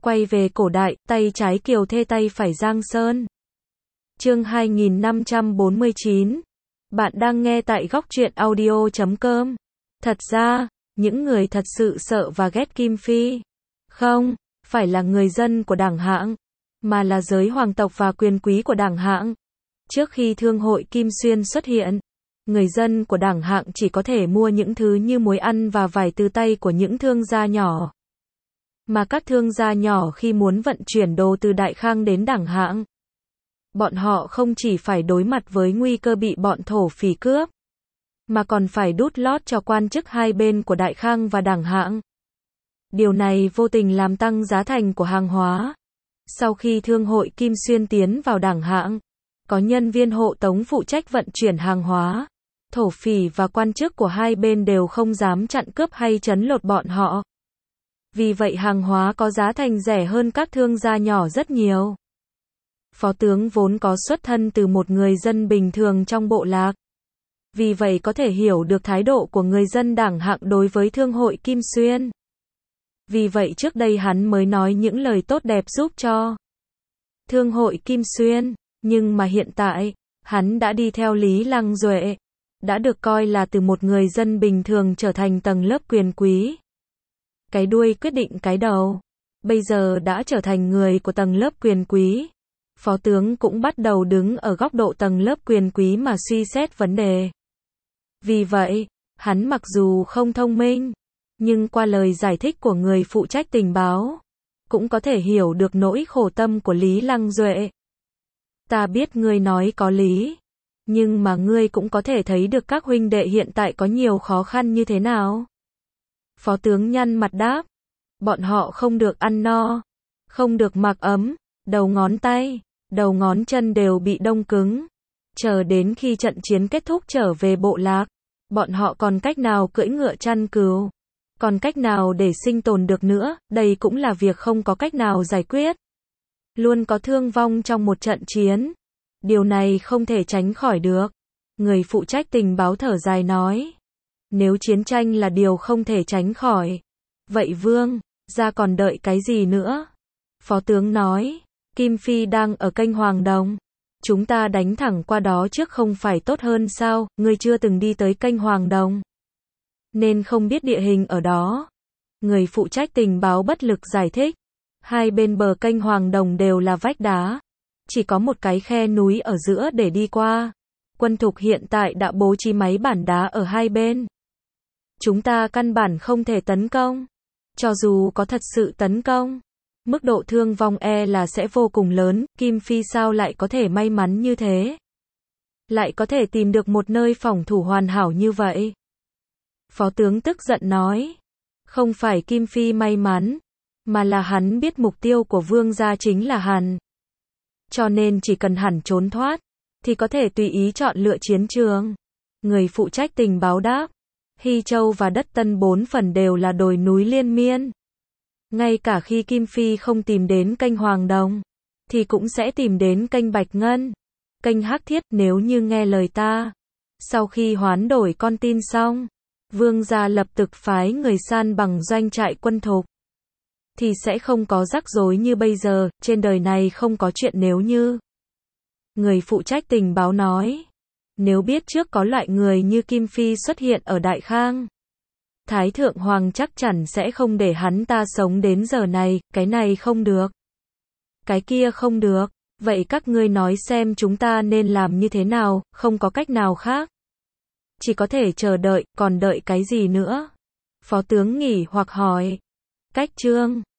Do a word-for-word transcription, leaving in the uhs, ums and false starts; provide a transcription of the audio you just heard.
Quay về cổ đại, tay trái Kiều Thê tay phải Giang Sơn. Chương hai nghìn năm trăm bốn mươi chín. Bạn đang nghe tại góc truyện audio chấm com. Thật ra, những người thật sự sợ và ghét Kim Phi, không phải là người dân của Đảng Hạng, mà là giới hoàng tộc và quyền quý của Đảng Hạng. Trước khi thương hội Kim Xuyên xuất hiện, người dân của Đảng Hạng chỉ có thể mua những thứ như muối ăn và vải từ tay của những thương gia nhỏ. Mà các thương gia nhỏ khi muốn vận chuyển đồ từ Đại Khang đến Đảng Hạng, bọn họ không chỉ phải đối mặt với nguy cơ bị bọn thổ phỉ cướp, mà còn phải đút lót cho quan chức hai bên của Đại Khang và Đảng Hạng. Điều này vô tình làm tăng giá thành của hàng hóa. Sau khi thương hội Kim Xuyên tiến vào Đảng Hạng, có nhân viên hộ tống phụ trách vận chuyển hàng hóa, thổ phỉ và quan chức của hai bên đều không dám chặn cướp hay trấn lột bọn họ. Vì vậy hàng hóa có giá thành rẻ hơn các thương gia nhỏ rất nhiều. Phó tướng vốn có xuất thân từ một người dân bình thường trong bộ lạc. Vì vậy có thể hiểu được thái độ của người dân Đảng Hạng đối với thương hội Kim Xuyên. Vì vậy trước đây hắn mới nói những lời tốt đẹp giúp cho thương hội Kim Xuyên. Nhưng mà hiện tại, hắn đã đi theo Lý Lăng Duệ, đã được coi là từ một người dân bình thường trở thành tầng lớp quyền quý. Cái đuôi quyết định cái đầu. Bây giờ đã trở thành người của tầng lớp quyền quý. Phó tướng cũng bắt đầu đứng ở góc độ tầng lớp quyền quý mà suy xét vấn đề. Vì vậy, hắn mặc dù không thông minh, nhưng qua lời giải thích của người phụ trách tình báo, cũng có thể hiểu được nỗi khổ tâm của Lý Lăng Duệ. Ta biết ngươi nói có lý, nhưng mà ngươi cũng có thể thấy được các huynh đệ hiện tại có nhiều khó khăn như thế nào. Phó tướng nhăn mặt đáp, bọn họ không được ăn no, không được mặc ấm, đầu ngón tay, đầu ngón chân đều bị đông cứng. Chờ đến khi trận chiến kết thúc trở về bộ lạc, bọn họ còn cách nào cưỡi ngựa chăn cừu, còn cách nào để sinh tồn được nữa, đây cũng là việc không có cách nào giải quyết. Luôn có thương vong trong một trận chiến. Điều này không thể tránh khỏi được. Người phụ trách tình báo thở dài nói. Nếu chiến tranh là điều không thể tránh khỏi, vậy vương gia còn đợi cái gì nữa? Phó tướng nói. Kim Phi đang ở kênh Hoàng Đồng. Chúng ta đánh thẳng qua đó trước không phải tốt hơn sao? Ngươi chưa từng đi tới kênh Hoàng Đồng, nên không biết địa hình ở đó. Người phụ trách tình báo bất lực giải thích. Hai bên bờ kênh Hoàng Đồng đều là vách đá. Chỉ có một cái khe núi ở giữa để đi qua. Quân thục hiện tại đã bố trí máy bản đá ở hai bên. Chúng ta căn bản không thể tấn công. Cho dù có thật sự tấn công, mức độ thương vong e là sẽ vô cùng lớn. Kim Phi sao lại có thể may mắn như thế? Lại có thể tìm được một nơi phòng thủ hoàn hảo như vậy? Phó tướng tức giận nói. Không phải Kim Phi may mắn, mà là hắn biết mục tiêu của vương gia chính là hắn. Cho nên chỉ cần hắn trốn thoát, thì có thể tùy ý chọn lựa chiến trường. Người phụ trách tình báo đáp. Hy Châu và đất Tân bốn phần đều là đồi núi liên miên. Ngay cả khi Kim Phi không tìm đến kênh Hoàng Đồng, thì cũng sẽ tìm đến kênh Bạch Ngân, kênh Hắc Thiết. Nếu như nghe lời ta, sau khi hoán đổi con tin xong, vương gia lập tức phái người san bằng doanh trại quân thục, thì sẽ không có rắc rối như bây giờ. Trên đời này không có chuyện nếu như. Người phụ trách tình báo nói. Nếu biết trước có loại người như Kim Phi xuất hiện ở Đại Khang, Thái Thượng Hoàng chắc chắn sẽ không để hắn ta sống đến giờ này. Cái này không được, cái kia không được. Vậy các ngươi nói xem chúng ta nên làm như thế nào? Không có cách nào khác, chỉ có thể chờ đợi. Còn đợi cái gì nữa? Phó tướng nghỉ hoặc hỏi. Cách chương